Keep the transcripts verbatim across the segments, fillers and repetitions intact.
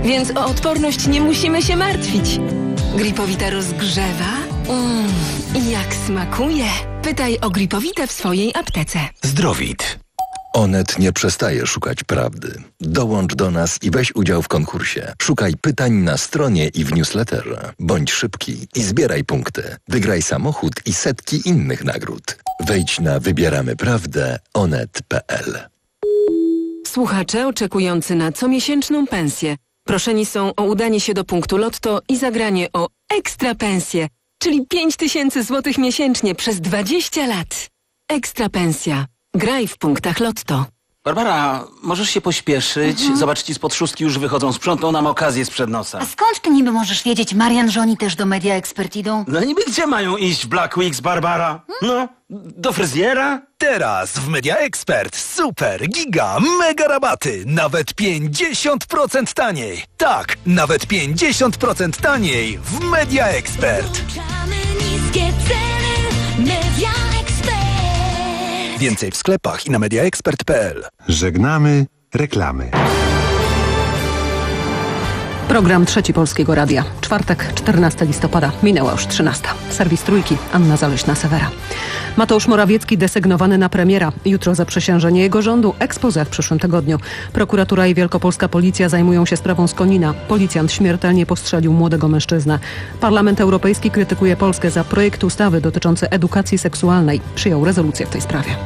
więc o odporność nie musimy się martwić. Gripowita rozgrzewa? Mmm, jak smakuje. Pytaj o Gripowitę w swojej aptece. Zdrowit. Onet nie przestaje szukać prawdy. Dołącz do nas i weź udział w konkursie. Szukaj pytań na stronie i w newsletterze. Bądź szybki i zbieraj punkty. Wygraj samochód i setki innych nagród. Wejdź na wybieramy prawdę onet kropka pe el. Słuchacze oczekujący na comiesięczną pensję proszeni są o udanie się do punktu Lotto i zagranie o ekstra pensję, czyli pięć tysięcy złotych miesięcznie przez dwadzieścia lat. Ekstra pensja. Graj w punktach Lotto. Barbara, możesz się pośpieszyć? Mhm. Zobacz, ci spod szóstki już wychodzą. Sprzątną nam okazję sprzed nosa. A skąd ty niby możesz wiedzieć, Marian, że oni też do Media Expert idą? No niby gdzie mają iść w Black Weeks, Barbara? No, do fryzjera? Teraz w Media Expert super, giga, mega rabaty. Nawet pięćdziesiąt procent taniej. Tak, nawet pięćdziesiąt procent taniej w Media Expert. Niskie ceny, Media Expert. Więcej w sklepach i na media expert kropka pe el. Żegnamy reklamy. Program Trzeci Polskiego Radia. Czwartek, czternastego listopada. Minęła już trzynasta. Serwis Trójki. Anna Zaleśna-Sewera. Mateusz Morawiecki desygnowany na premiera. Jutro zaprzysiężenie jego rządu. Expose w przyszłym tygodniu. Prokuratura i Wielkopolska Policja zajmują się sprawą z Konina. Policjant śmiertelnie postrzelił młodego mężczyznę. Parlament Europejski krytykuje Polskę za projekt ustawy dotyczący edukacji seksualnej. Przyjął rezolucję w tej sprawie.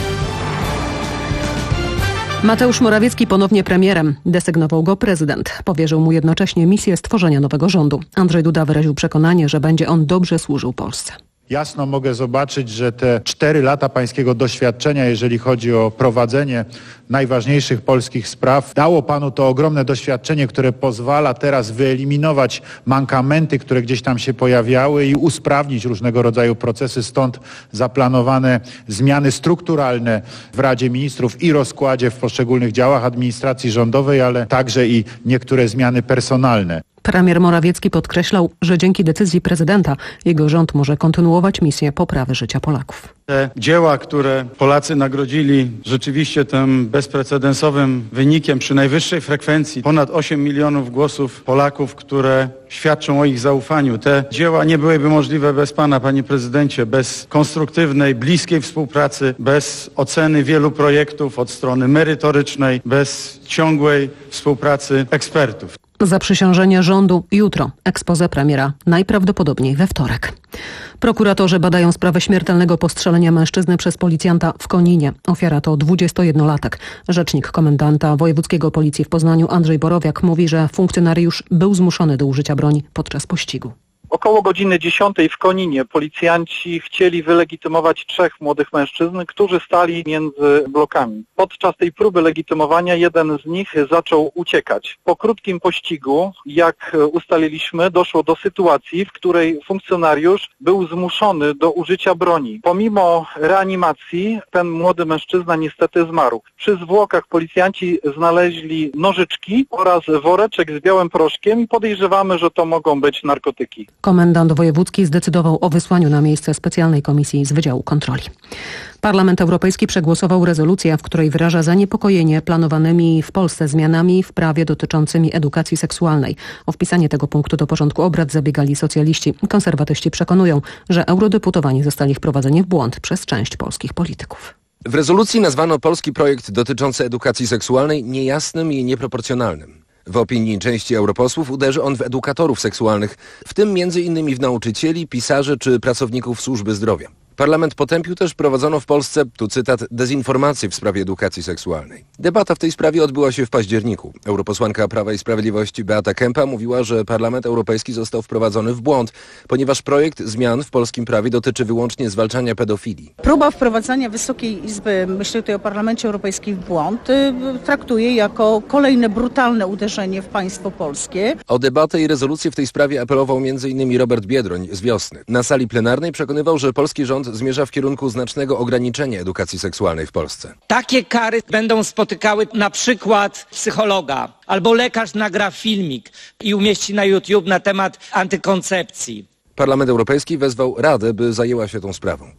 Mateusz Morawiecki ponownie premierem. Desygnował go prezydent. Powierzył mu jednocześnie misję stworzenia nowego rządu. Andrzej Duda wyraził przekonanie, że będzie on dobrze służył Polsce. Jasno mogę zobaczyć, że te cztery lata pańskiego doświadczenia, jeżeli chodzi o prowadzenie najważniejszych polskich spraw, dało panu to ogromne doświadczenie, które pozwala teraz wyeliminować mankamenty, które gdzieś tam się pojawiały i usprawnić różnego rodzaju procesy. Stąd zaplanowane zmiany strukturalne w Radzie Ministrów i rozkładzie w poszczególnych działach administracji rządowej, ale także i niektóre zmiany personalne. Premier Morawiecki podkreślał, że dzięki decyzji prezydenta jego rząd może kontynuować misję poprawy życia Polaków. Te dzieła, które Polacy nagrodzili rzeczywiście tym bezprecedensowym wynikiem przy najwyższej frekwencji, ponad osiem milionów głosów Polaków, które świadczą o ich zaufaniu. Te dzieła nie byłyby możliwe bez pana, panie prezydencie, bez konstruktywnej, bliskiej współpracy, bez oceny wielu projektów od strony merytorycznej, bez ciągłej współpracy ekspertów. Zaprzysiężenie rządu jutro. Expose premiera najprawdopodobniej we wtorek. Prokuratorzy badają sprawę śmiertelnego postrzelenia mężczyzny przez policjanta w Koninie. Ofiara to dwudziestojednolatek. Rzecznik komendanta wojewódzkiego policji w Poznaniu Andrzej Borowiak mówi, że funkcjonariusz był zmuszony do użycia broni podczas pościgu. Około godziny dziesiątej w Koninie policjanci chcieli wylegitymować trzech młodych mężczyzn, którzy stali między blokami. Podczas tej próby legitymowania jeden z nich zaczął uciekać. Po krótkim pościgu, jak ustaliliśmy, doszło do sytuacji, w której funkcjonariusz był zmuszony do użycia broni. Pomimo reanimacji ten młody mężczyzna niestety zmarł. Przy zwłokach policjanci znaleźli nożyczki oraz woreczek z białym proszkiem i podejrzewamy, że to mogą być narkotyki. Komendant wojewódzki zdecydował o wysłaniu na miejsce specjalnej komisji z Wydziału Kontroli. Parlament Europejski przegłosował rezolucję, w której wyraża zaniepokojenie planowanymi w Polsce zmianami w prawie dotyczącymi edukacji seksualnej. O wpisanie tego punktu do porządku obrad zabiegali socjaliści. Konserwatyści przekonują, że eurodeputowani zostali wprowadzeni w błąd przez część polskich polityków. W rezolucji nazwano polski projekt dotyczący edukacji seksualnej niejasnym i nieproporcjonalnym. W opinii części europosłów uderzy on w edukatorów seksualnych, w tym między innymi w nauczycieli, pisarzy czy pracowników służby zdrowia. Parlament potępił też prowadzono w Polsce, tu cytat, dezinformację w sprawie edukacji seksualnej. Debata w tej sprawie odbyła się w październiku. Europosłanka Prawa i Sprawiedliwości Beata Kempa mówiła, że Parlament Europejski został wprowadzony w błąd, ponieważ projekt zmian w polskim prawie dotyczy wyłącznie zwalczania pedofilii. Próba wprowadzania Wysokiej Izby, myślę tutaj o Parlamencie Europejskim, w błąd traktuje jako kolejne brutalne uderzenie w państwo polskie. O debatę i rezolucję w tej sprawie apelował między innymi Robert Biedroń z Wiosny. Na sali plenarnej przekonywał, że polski rząd zmierza w kierunku znacznego ograniczenia edukacji seksualnej w Polsce. Takie kary będą spotykały na przykład psychologa albo lekarz nagra filmik i umieści na YouTube na temat antykoncepcji. Parlament Europejski wezwał Radę, by zajęła się tą sprawą.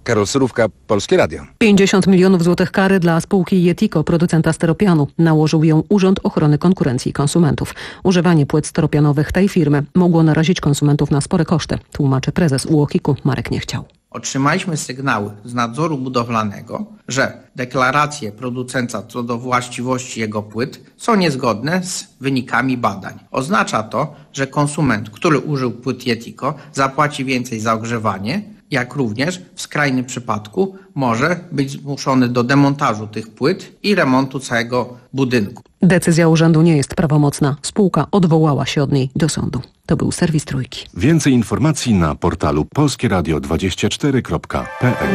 Karol Surówka, Polskie Radio. pięćdziesiąt milionów złotych kary dla spółki Yetico, producenta steropianu. Nałożył ją Urząd Ochrony Konkurencji i Konsumentów. Używanie płyt steropianowych tej firmy mogło narazić konsumentów na spore koszty, tłumaczy prezes U O K I-ku Marek Niechciał. Otrzymaliśmy sygnały z nadzoru budowlanego, że deklaracje producenta co do właściwości jego płyt są niezgodne z wynikami badań. Oznacza to, że konsument, który użył płyt Yetico, zapłaci więcej za ogrzewanie, jak również w skrajnym przypadku może być zmuszony do demontażu tych płyt i remontu całego budynku. Decyzja urzędu nie jest prawomocna. Spółka odwołała się od niej do sądu. To był serwis Trójki. Więcej informacji na portalu polskieradio dwadzieścia cztery kropka p l.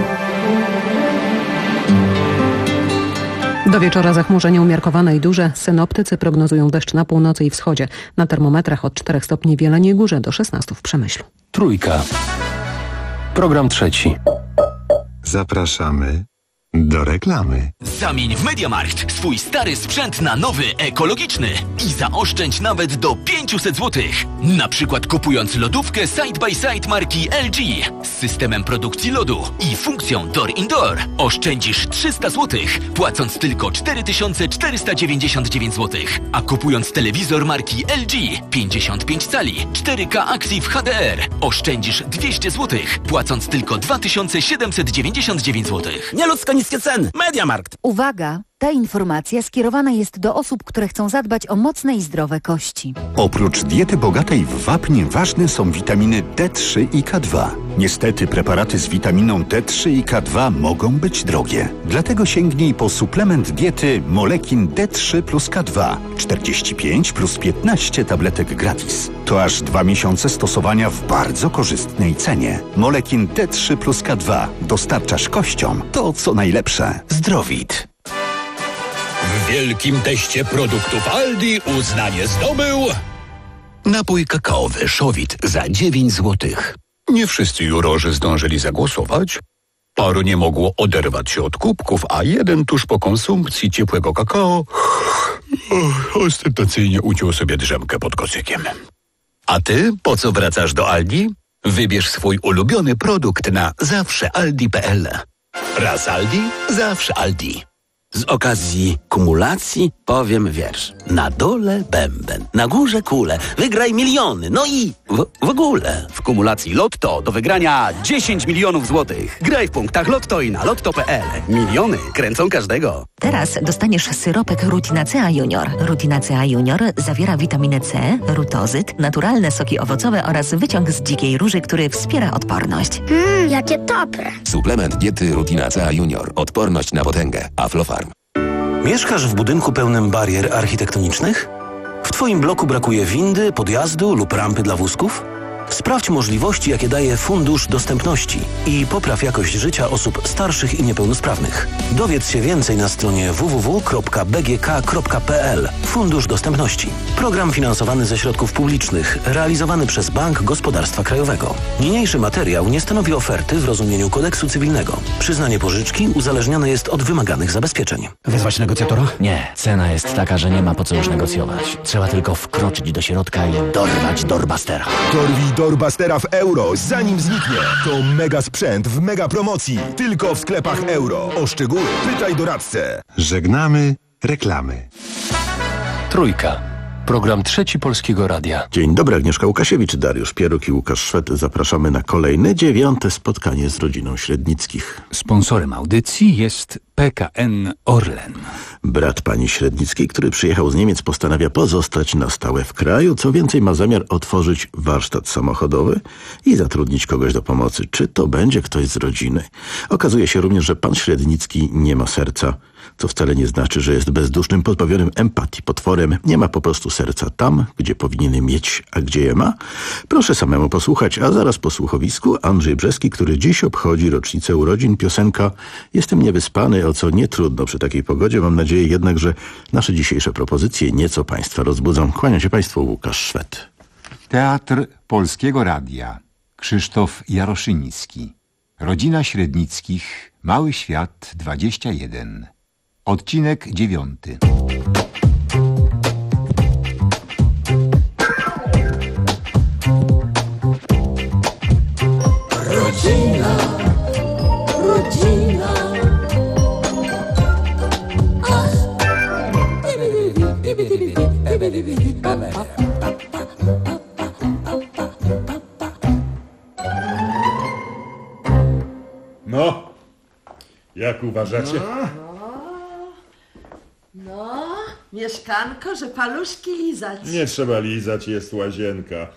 Do wieczora zachmurzenie umiarkowane i duże. Synoptycy prognozują deszcz na północy i wschodzie. Na termometrach od czterech stopni w Jeleniej Górze do szesnastu w Przemyślu. Trójka. Program trzeci. Zapraszamy do reklamy. Zamień w MediaMarkt swój stary sprzęt na nowy, ekologiczny i zaoszczędź nawet do pięćset złotych. Na przykład kupując lodówkę Side by Side marki L G z systemem produkcji lodu i funkcją Door Indoor oszczędzisz trzysta złotych, płacąc tylko cztery tysiące czterysta dziewięćdziesiąt dziewięć złotych. A kupując telewizor marki L G pięćdziesiąt pięć cali cztery K Active H D R oszczędzisz dwieście złotych, płacąc tylko dwa tysiące siedemset dziewięćdziesiąt dziewięć złotych. Nieludzko niskie ceny. MediaMarkt. Uwaga! Ta informacja skierowana jest do osób, które chcą zadbać o mocne i zdrowe kości. Oprócz diety bogatej w wapń ważne są witaminy D trzy i K dwa. Niestety preparaty z witaminą D trzy i K dwa mogą być drogie. Dlatego sięgnij po suplement diety Molekin D trzy plus K dwa. czterdzieści pięć plus piętnaście tabletek gratis. To aż dwa miesiące stosowania w bardzo korzystnej cenie. Molekin D trzy plus K dwa. Dostarczasz kościom to, co najlepsze. Zdrowit. W wielkim teście produktów Aldi uznanie zdobył napój kakaowy Szowit za dziewięć złotych. Nie wszyscy jurorzy zdążyli zagłosować. Paru nie mogło oderwać się od kubków, a jeden tuż po konsumpcji ciepłego kakao oh, ostentacyjnie uciął sobie drzemkę pod kocykiem. A ty po co wracasz do Aldi? Wybierz swój ulubiony produkt na zawsze aldi kropka p l. Raz Aldi, zawsze Aldi. Z okazji kumulacji powiem wiersz. Na dole bęben, na górze kule, wygraj miliony, no i w, w ogóle. W kumulacji Lotto do wygrania dziesięć milionów złotych. Graj w punktach Lotto i na lotto kropka p l. Miliony kręcą każdego. Teraz dostaniesz syropek Rutinacea Junior. Rutinacea Junior zawiera witaminę C, rutozyt, naturalne soki owocowe oraz wyciąg z dzikiej róży, który wspiera odporność. Mmm, jakie dobre. Suplement diety Rutinacea Junior. Odporność na potęgę. Aflofarm. Mieszkasz w budynku pełnym barier architektonicznych? W Twoim bloku brakuje windy, podjazdu lub rampy dla wózków? Sprawdź możliwości, jakie daje Fundusz Dostępności i popraw jakość życia osób starszych i niepełnosprawnych. Dowiedz się więcej na stronie w w w kropka b g k kropka p l. Fundusz Dostępności. Program finansowany ze środków publicznych, realizowany przez Bank Gospodarstwa Krajowego. Niniejszy materiał nie stanowi oferty w rozumieniu kodeksu cywilnego. Przyznanie pożyczki uzależnione jest od wymaganych zabezpieczeń. Wezwać negocjatora? Nie. Cena jest taka, że nie ma po co już negocjować. Trzeba tylko wkroczyć do środka i dorwać Doorbustera. Dorwij Doorbustera w euro, zanim zniknie. To mega sprzęt w mega promocji. Tylko w sklepach euro. O szczegóły pytaj doradcę. Żegnamy reklamy. Trójka. Program Trzeci Polskiego Radia. Dzień dobry, Agnieszka Łukasiewicz, Dariusz Pieruk i Łukasz Szwed. Zapraszamy na kolejne, dziewiąte spotkanie z rodziną Średnickich. Sponsorem audycji jest P K N Orlen. Brat pani Średnickiej, który przyjechał z Niemiec, postanawia pozostać na stałe w kraju. Co więcej, ma zamiar otworzyć warsztat samochodowy i zatrudnić kogoś do pomocy. Czy to będzie ktoś z rodziny? Okazuje się również, że pan Średnicki nie ma serca, co wcale nie znaczy, że jest bezdusznym, pozbawionym empatii potworem. Nie ma po prostu serca tam, gdzie powinien mieć, a gdzie je ma? Proszę samemu posłuchać, a zaraz po słuchowisku Andrzej Brzeski, który dziś obchodzi rocznicę urodzin. Piosenka Jestem niewyspany, o co nie trudno przy takiej pogodzie. Mam nadzieję jednak, że nasze dzisiejsze propozycje nieco państwa rozbudzą. Kłaniam się państwu, Łukasz Szwed. Teatr Polskiego Radia. Krzysztof Jaroszyński. Rodzina Średnickich. Mały Świat dwadzieścia jeden. Odcinek dziewiąty. Rodzina, Jak uważacie? No, no, mieszkanko, że paluszki lizać. Nie trzeba lizać, jest łazienka.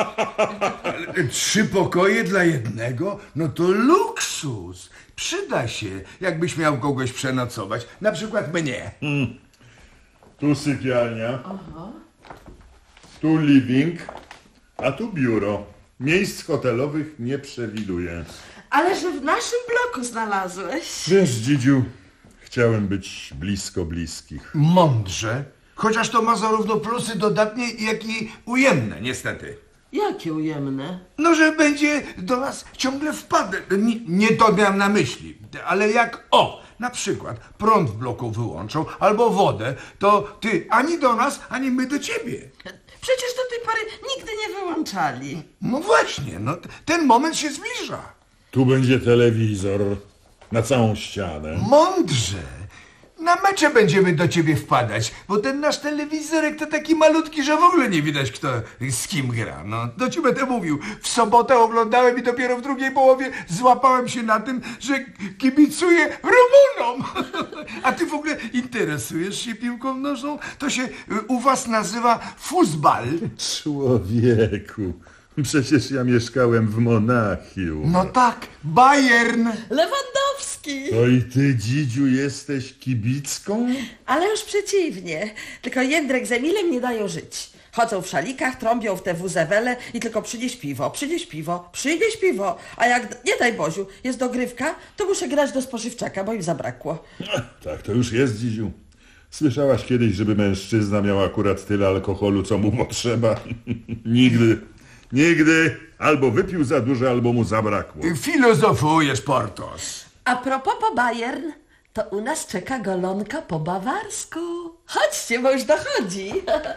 Trzy pokoje dla jednego? No to luksus. Przyda się, jakbyś miał kogoś przenocować. Na przykład mnie. Hmm. Tu sypialnia, Aha. tu living, a tu biuro. Miejsc hotelowych nie przewiduję. Ale że w naszym bloku znalazłeś. Wiesz, Dzidziu, chciałem być blisko bliskich. Mądrze. Chociaż to ma zarówno plusy dodatnie, jak i ujemne, niestety. Jakie ujemne? No, że będzie do nas ciągle wpadł. Nie, nie to miałem na myśli, ale jak o, na przykład prąd w bloku wyłączą albo wodę, to ty ani do nas, ani my do ciebie. Przecież do tej pory nigdy nie wyłączali. No właśnie, no ten moment się zbliża. Tu będzie telewizor na całą ścianę. Mądrze. Na mecze będziemy do ciebie wpadać, bo ten nasz telewizorek to taki malutki, że w ogóle nie widać, kto z kim gra. No, do ci będę mówił. W sobotę oglądałem i dopiero w drugiej połowie złapałem się na tym, że kibicuję Rumunom. A ty w ogóle interesujesz się piłką nożną? To się u was nazywa fuzbal. Człowieku, przecież ja mieszkałem w Monachium. No tak, Bayern. Lewandowski. To i ty, Dzidziu, jesteś kibicką? Ale już przeciwnie. Tylko Jędrek z Emilem nie dają żyć. Chodzą w szalikach, trąbią w te wuzewele i tylko przynieś piwo, przynieś piwo, przynieś piwo. A jak, nie daj Boziu, jest dogrywka, to muszę grać do spożywczaka, bo im zabrakło. Tak to już jest, Dzidziu. Słyszałaś kiedyś, żeby mężczyzna miał akurat tyle alkoholu, co mu potrzeba? Nigdy. Nigdy. Albo wypił za dużo, albo mu zabrakło. Filozofujesz, Portos. A propos po Bayern, to u nas czeka golonka po bawarsku. Chodźcie, bo już dochodzi.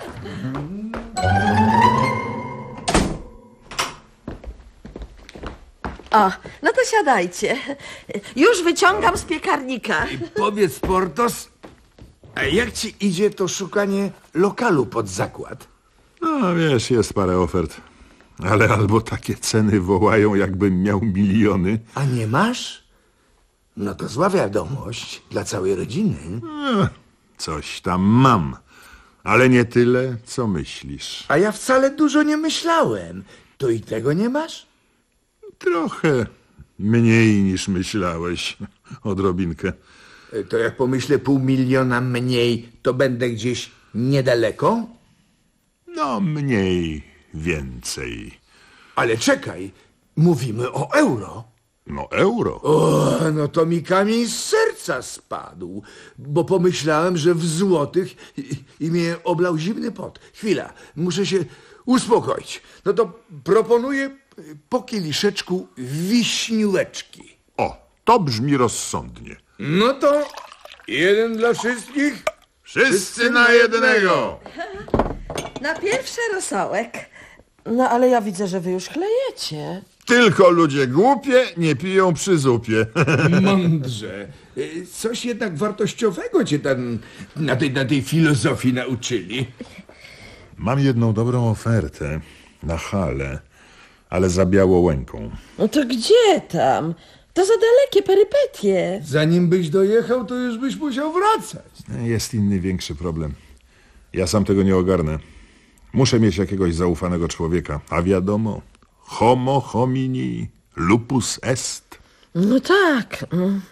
O, no to siadajcie. Już wyciągam z piekarnika. Powiedz, Portos, a jak ci idzie to szukanie lokalu pod zakład? No wiesz, jest parę ofert. Ale albo takie ceny wołają, jakbym miał miliony. A nie masz? No to zła wiadomość dla całej rodziny. No, coś tam mam, ale nie tyle, co myślisz. A ja wcale dużo nie myślałem. To i tego nie masz? Trochę mniej niż myślałeś. Odrobinkę. To jak pomyślę pół miliona mniej, to będę gdzieś niedaleko? No mniej, więcej. Ale czekaj, mówimy o euro. No euro. O, no to mi kamień z serca spadł, bo pomyślałem, że w złotych i, i mnie oblał zimny pot. Chwila, muszę się uspokoić. No to proponuję po kieliszeczku wiśnióweczki. O, to brzmi rozsądnie. No to jeden dla wszystkich. Wszyscy na jednego. Na pierwszy rosołek. No ale ja widzę, że wy już chlejecie. Tylko ludzie głupie nie piją przy zupie. Mądrze. Coś jednak wartościowego cię tam na tej, na tej filozofii nauczyli. Mam jedną dobrą ofertę na halę, ale za Białołęką. No to gdzie tam? To za dalekie perypetie. Zanim byś dojechał, to już byś musiał wracać. Jest inny, większy problem. Ja sam tego nie ogarnę. Muszę mieć jakiegoś zaufanego człowieka, a wiadomo, homo homini lupus est. No tak,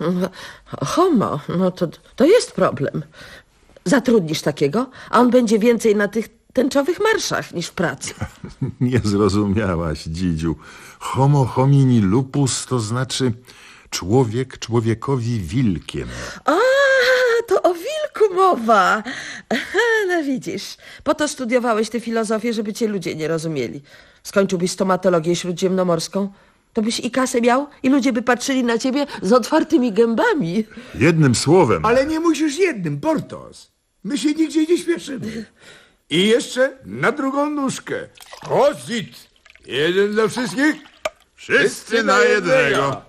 homo, no to, to jest problem. Zatrudnisz takiego, a on będzie więcej na tych tęczowych marszach niż w pracy. Nie zrozumiałaś, Dzidziu. Homo homini lupus to znaczy człowiek człowiekowi wilkiem. A, to o wilku mowa. No widzisz, po to studiowałeś tę filozofię, żeby cię ludzie nie rozumieli. Skończyłbyś stomatologię śródziemnomorską, to byś i kasę miał i ludzie by patrzyli na ciebie z otwartymi gębami. Jednym słowem. Ale nie musisz jednym, Portos. My się nigdzie nie śpieszymy. I jeszcze na drugą nóżkę. Prosit! Jeden dla wszystkich. Wszyscy na jednego.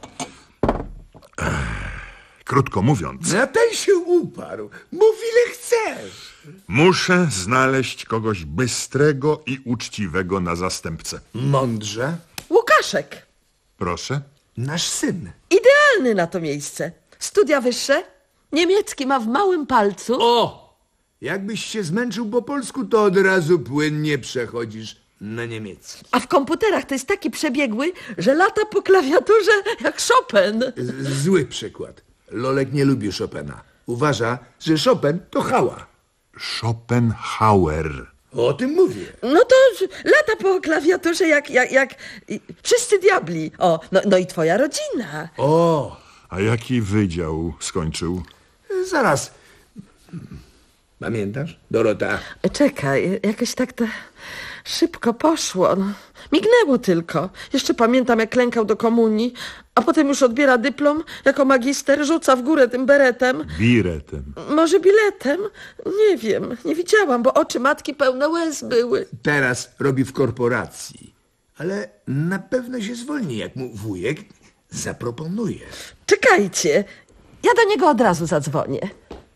Krótko mówiąc. Na ten się uparł. Mów ile chcesz. Muszę znaleźć kogoś bystrego i uczciwego na zastępcę. Mądrze. Łukaszek. Proszę. Nasz syn. Idealny na to miejsce. Studia wyższe? Niemiecki ma w małym palcu. O! Jakbyś się zmęczył po polsku, to od razu płynnie przechodzisz na niemiecki. A w komputerach to jest taki przebiegły, że lata po klawiaturze jak Chopin. Z- Zły przykład. Lolek nie lubi Chopina. Uważa, że Chopin to hała. Schopenhauer. O tym mówię. No to lata po klawiaturze jak, jak, jak wszyscy diabli. O, no, no i twoja rodzina. O! A jaki wydział skończył? Zaraz. Pamiętasz, Dorota? Czekaj, jakoś tak to szybko poszło. No, mignęło tylko. Jeszcze pamiętam, jak klękał do komunii, a potem już odbiera dyplom jako magister, rzuca w górę tym beretem. Biretem. Może biletem? Nie wiem, nie widziałam, bo oczy matki pełne łez były. Teraz robi w korporacji. Ale na pewno się zwolni, jak mu wujek zaproponuje. Czekajcie, ja do niego od razu zadzwonię.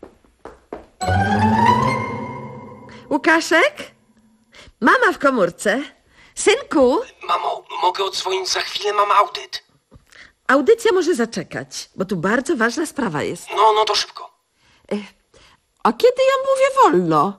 Łukaszek? Mama w komórce. Synku? Mamo, mogę odzwonić za chwilę, mam audyt. Audycja może zaczekać, bo tu bardzo ważna sprawa jest. No, no to szybko. A kiedy ja mówię wolno?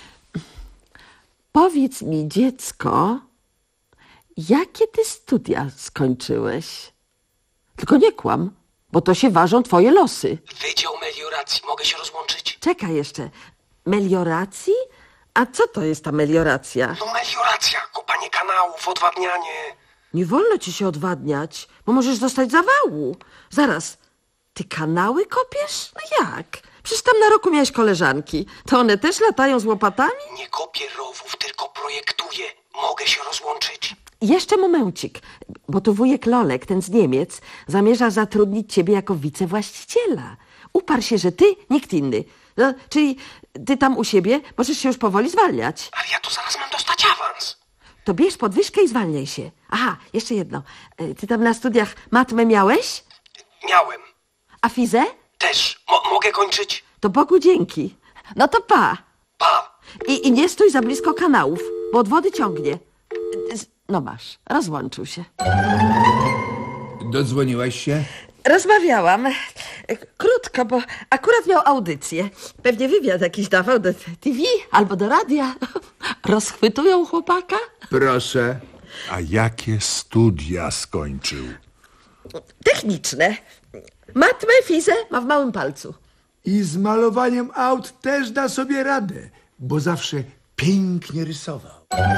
Powiedz mi, dziecko, jakie ty studia skończyłeś? Tylko nie kłam, bo to się ważą twoje losy. Wydział melioracji, mogę się rozłączyć? Czekaj jeszcze. Melioracji? A co to jest ta melioracja? No melioracja, kopanie kanałów, odwadnianie. Nie wolno ci się odwadniać, bo możesz dostać zawału. Zaraz, ty kanały kopiesz? No jak? Przecież tam na roku miałeś koleżanki. To one też latają z łopatami? Nie kopię rowów, tylko projektuję. Mogę się rozłączyć? Jeszcze momencik, bo tu wujek Lolek, ten z Niemiec, zamierza zatrudnić ciebie jako wicewłaściciela. Uparł się, że ty, nikt inny. No, czyli ty tam u siebie możesz się już powoli zwalniać. Ale ja to zaraz mam dostać awans. To bierz podwyżkę i zwalniaj się. Aha, jeszcze jedno. Ty tam na studiach matmę miałeś? Miałem. A fizę? Też. Mo- mogę kończyć? To Bogu dzięki. No to pa. Pa. I, I nie stój za blisko kanałów, bo od wody ciągnie. No masz, rozłączył się. Dodzwoniłaś się? Rozmawiałam. Krótko, bo akurat miał audycję. Pewnie wywiad jakiś dawał do T V albo do radia. Rozchwytują chłopaka? Proszę. A jakie studia skończył? Techniczne. Matmę, fizę ma w małym palcu. I z malowaniem aut też da sobie radę, bo zawsze pięknie rysował.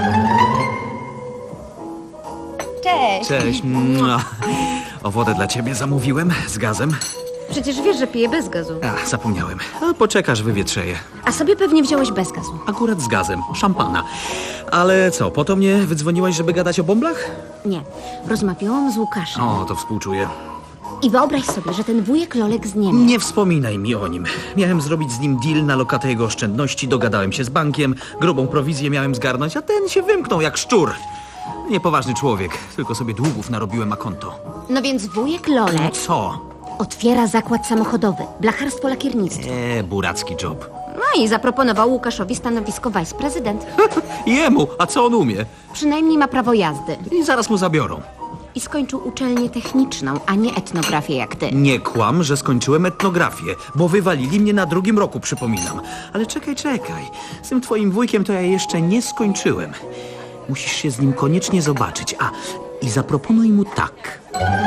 Cześć. Cześć. Mua. O wodę dla ciebie zamówiłem z gazem. Przecież wiesz, że piję bez gazu. A, zapomniałem. A, poczekasz, wywietrzeję. A sobie pewnie wziąłeś bez gazu. Akurat z gazem. Szampana. Ale co, po to mnie wydzwoniłaś, żeby gadać o bąblach? Nie. Rozmawiałam z Łukaszem. O, to współczuję. I wyobraź sobie, że ten wujek Lolek z Niemiec... Nie wspominaj mi o nim. Miałem zrobić z nim deal na lokatę jego oszczędności, dogadałem się z bankiem, grubą prowizję miałem zgarnąć, a ten się wymknął jak szczur. Niepoważny człowiek, tylko sobie długów narobiłem na konto. No więc wujek Lolek... No co? Otwiera zakład samochodowy, blacharstwo, lakiernictwo. Eee, buracki job. No i zaproponował Łukaszowi stanowisko vice-prezydent. Jemu, a co on umie? Przynajmniej ma prawo jazdy. I zaraz mu zabiorą. I skończył uczelnię techniczną, a nie etnografię jak ty. Nie kłam, że skończyłem etnografię, bo wywalili mnie na drugim roku, przypominam. Ale czekaj, czekaj. Z tym twoim wujkiem to ja jeszcze nie skończyłem. Musisz się z nim koniecznie zobaczyć. A, i zaproponuj mu tak.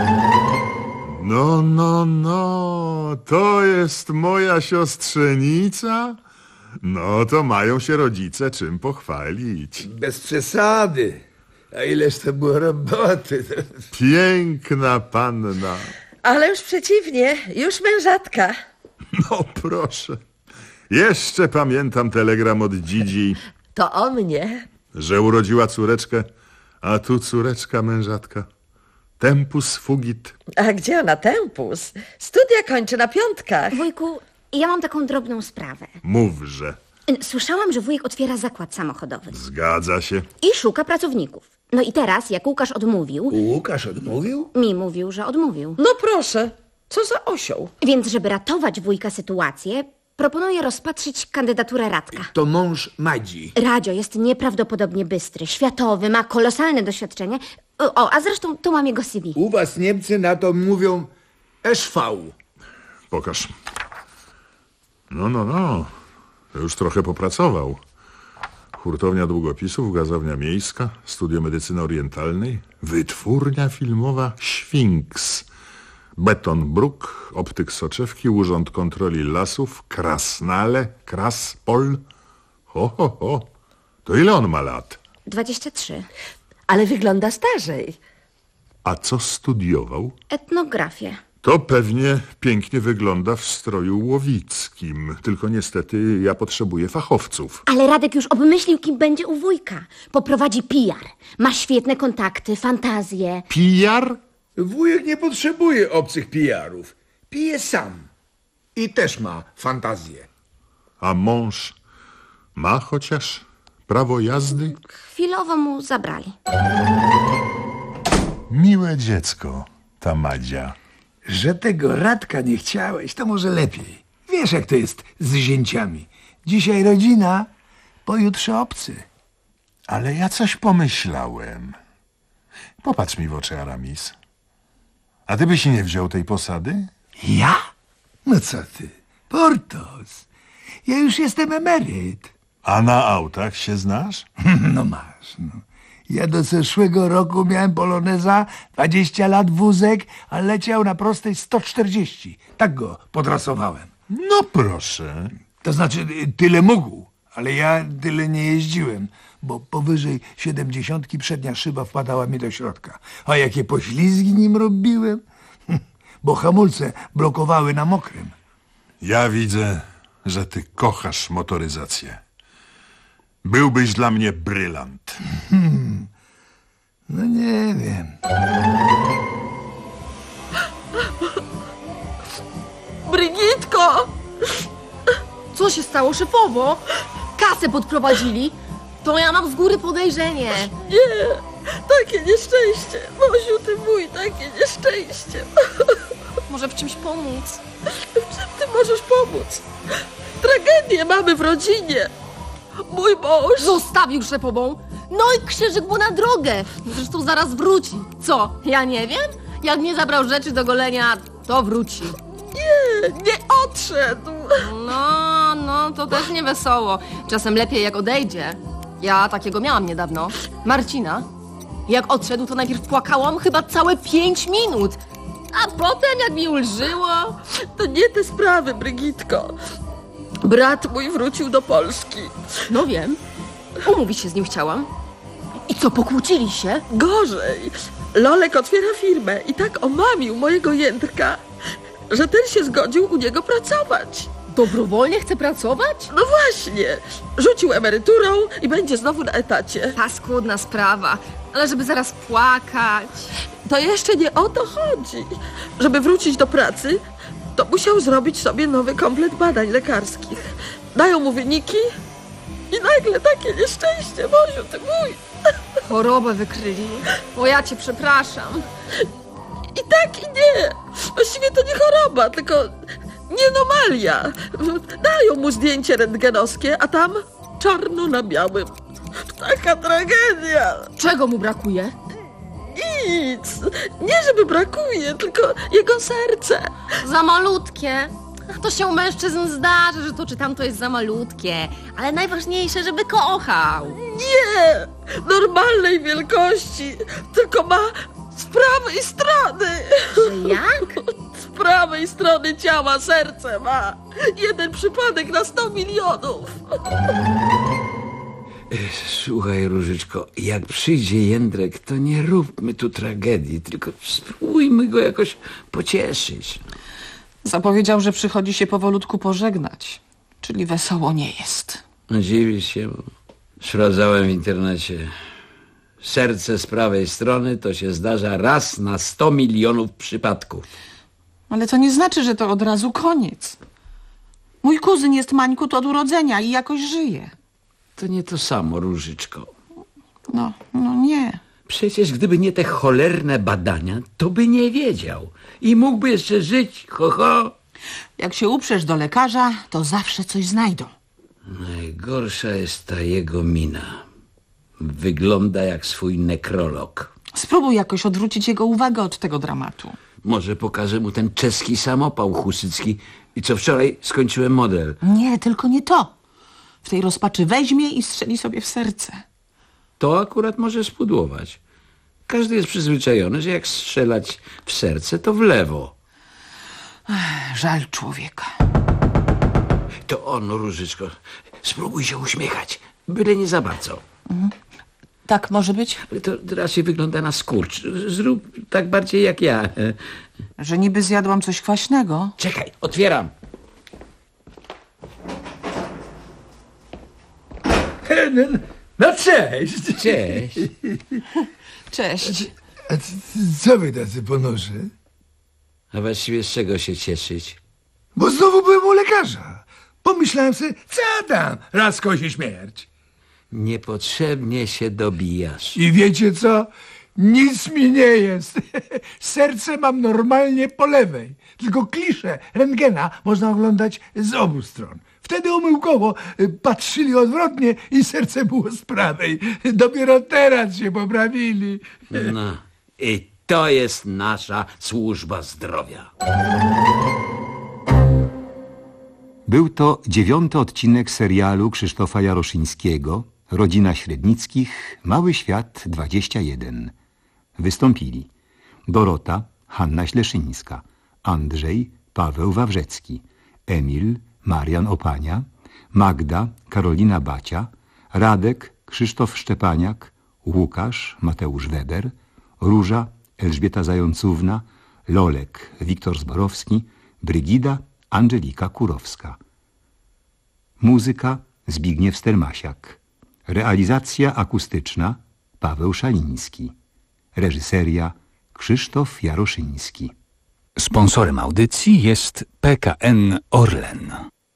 No, no, no, to jest moja siostrzenica? No, to mają się rodzice czym pochwalić. Bez przesady. A ileż to było roboty. Piękna panna. Ale już przeciwnie, już mężatka. No proszę. Jeszcze pamiętam telegram od Dzidzi, To o mnie. że urodziła córeczkę, a tu córeczka mężatka. Tempus fugit. A gdzie ona tempus? Studia kończy na piątkach. Wujku, ja mam taką drobną sprawę. Mówże. Słyszałam, że wujek otwiera zakład samochodowy. Zgadza się. I szuka pracowników. No i teraz, jak Łukasz odmówił... Łukasz odmówił? Mi mówił, że odmówił. No proszę, co za osioł. Więc, żeby ratować wujka sytuację, proponuję rozpatrzyć kandydaturę Radka. To mąż Madzi. Radzio jest nieprawdopodobnie bystry, światowy, ma kolosalne doświadczenie. O, a zresztą tu mam jego C V. U was Niemcy na to mówią S V. Pokaż. No, no, no. To już trochę popracował. Hurtownia długopisów, gazownia miejska, studio medycyny orientalnej, wytwórnia filmowa Śfinks, Beton Bruk, optyk soczewki, urząd kontroli lasów, Krasnale, Kraspol. Ho, ho, ho. To ile on ma lat? dwadzieścia trzy. Ale wygląda starzej. A co studiował? Etnografię. To pewnie pięknie wygląda w stroju łowickim. Tylko niestety ja potrzebuję fachowców. Ale Radek już obmyślił, kim będzie u wujka. Poprowadzi P R. Ma świetne kontakty, fantazje. P R? Wujek nie potrzebuje obcych P R-ów. Pije sam. I też ma fantazję. A mąż ma chociaż prawo jazdy? Chwilowo mu zabrali. Miłe dziecko, ta Madzia. Że tego Radka nie chciałeś, to może lepiej. Wiesz, jak to jest z zięciami. Dzisiaj rodzina, pojutrze obcy. Ale ja coś pomyślałem. Popatrz mi w oczy, Aramis. A ty byś nie wziął tej posady? Ja? No co ty? Portos. Ja już jestem emeryt. A na autach się znasz? No masz, no. Ja do zeszłego roku miałem Poloneza, dwadzieścia lat wózek, a leciał na prostej sto czterdzieści. Tak go podrasowałem. No proszę. To znaczy tyle mógł, ale ja tyle nie jeździłem, bo powyżej siedemdziesiątki przednia szyba wpadała mi do środka. A jakie poślizgi nim robiłem? Bo hamulce blokowały na mokrym. Ja widzę, że ty kochasz motoryzację. Byłbyś dla mnie brylant. Hmm. No nie wiem. Brygitko! Co się stało, szefowo? Kasę podprowadzili? To ja mam z góry podejrzenie. Nie, takie nieszczęście. Mosiu, ty mój, takie nieszczęście. Może w czymś pomóc? W czym ty możesz pomóc? Tragedię mamy w rodzinie. Mój mąż... Zostawił szefową. No i krzyżyk mu na drogę. Zresztą zaraz wróci. Co, ja nie wiem? Jak mnie zabrał rzeczy do golenia, to wróci. Nie, nie odszedł. No, no, to też nie wesoło. Czasem lepiej jak odejdzie. Ja takiego miałam niedawno. Marcina. Jak odszedł, to najpierw płakałam chyba całe pięć minut. A potem, jak mi ulżyło... To nie te sprawy, Brygitko. Brat mój wrócił do Polski. No wiem. Umówić się z nim chciałam. I co, pokłócili się? Gorzej. Lolek otwiera firmę i tak omamił mojego Jędrka, że ten się zgodził u niego pracować. Dobrowolnie chce pracować? No właśnie. Rzucił emeryturą i będzie znowu na etacie. Paskudna sprawa. Ale żeby zaraz płakać. To jeszcze nie o to chodzi. Żeby wrócić do pracy, to musiał zrobić sobie nowy komplet badań lekarskich. Dają mu wyniki i nagle takie nieszczęście, Boziu, ty mój. Chorobę wykryli. O, ja cię przepraszam. I tak, i nie. Właściwie to nie choroba, tylko nieanomalia. Dają mu zdjęcie rentgenowskie, a tam czarno na białym. Taka tragedia. Czego mu brakuje? Nic. Nie, żeby brakuje, tylko jego serce. Za malutkie. To się u mężczyzn zdarzy, że to czy tamto jest za malutkie. Ale najważniejsze, żeby kochał. Nie! Normalnej wielkości. Tylko ma z prawej strony. Że jak? Z prawej strony ciała serce ma. Jeden przypadek na sto milionów. Słuchaj, Różyczko, jak przyjdzie Jędrek, to nie róbmy tu tragedii, tylko spróbujmy go jakoś pocieszyć. Zapowiedział, że przychodzi się powolutku pożegnać, czyli wesoło nie jest. No, dziwisz się, bo sprawdzałem w internecie. Serce z prawej strony to się zdarza raz na sto milionów przypadków. Ale to nie znaczy, że to od razu koniec. Mój kuzyn jest Mańkut od urodzenia i jakoś żyje. To nie to samo, Różyczko. No, no nie. Przecież gdyby nie te cholerne badania, to by nie wiedział. I mógłby jeszcze żyć, ho, ho. Jak się uprzesz do lekarza, to zawsze coś znajdą. Najgorsza jest ta jego mina. Wygląda jak swój nekrolog. Spróbuj jakoś odwrócić jego uwagę od tego dramatu. Może pokażę mu ten czeski samopał husycki i co wczoraj skończyłem model. Nie, tylko nie to. W tej rozpaczy weźmie i strzeli sobie w serce. To akurat może spudłować. Każdy jest przyzwyczajony, że jak strzelać w serce, to w lewo. Ech, żal człowieka. To on, Różyczko. Spróbuj się uśmiechać. Byle nie za bardzo. Mhm. Tak może być? Ale to raczej wygląda na skurcz. Zrób tak bardziej jak ja. Że niby zjadłam coś kwaśnego. Czekaj, otwieram. No cześć! Cześć. Cześć. A co wy tacy ponosze? A właściwie z czego się cieszyć? Bo znowu byłem u lekarza. Pomyślałem sobie, co tam? Raz kosi śmierć. Niepotrzebnie się dobijasz. I wiecie co? Nic mi nie jest. Serce mam normalnie po lewej. Tylko kliszę rentgena można oglądać z obu stron. Wtedy omyłkowo patrzyli odwrotnie i serce było z prawej. Dopiero teraz się poprawili. No i to jest nasza służba zdrowia. Był to dziewiąty odcinek serialu Krzysztofa Jaroszyńskiego Rodzina Średnickich, Mały Świat dwadzieścia jeden. Wystąpili Dorota, Hanna Śleszyńska, Andrzej, Paweł Wawrzecki, Emil, Marian Opania, Magda, Karolina Bacia, Radek, Krzysztof Szczepaniak, Łukasz, Mateusz Weber, Róża, Elżbieta Zającówna, Lolek, Wiktor Zborowski, Brygida, Angelika Kurowska. Muzyka Zbigniew Stermasiak. Realizacja akustyczna Paweł Szaliński. Reżyseria Krzysztof Jaroszyński. Sponsorem audycji jest P K N Orlen.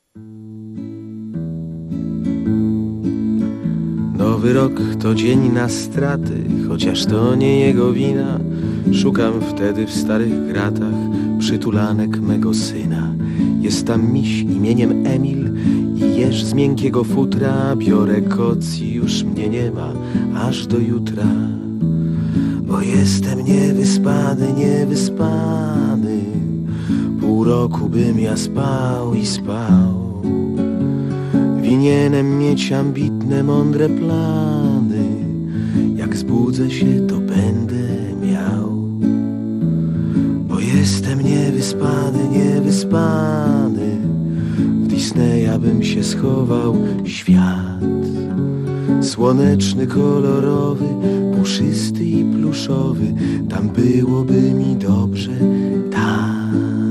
Nowy rok to dzień na straty, chociaż to nie jego wina. Szukam wtedy w starych gratach przytulanek mego syna. Jest tam miś imieniem Emil i jeż z miękkiego futra. Biorę koc i już mnie nie ma aż do jutra. Bo jestem niewyspany, niewyspany. Pół roku bym ja spał i spał. Winienem mieć ambitne, mądre plany. Jak zbudzę się, to będę miał. Bo jestem niewyspany, niewyspany. W Disneya bym się schował świat. Słoneczny, kolorowy, puszysty i pluszowy. Tam byłoby mi dobrze, tak.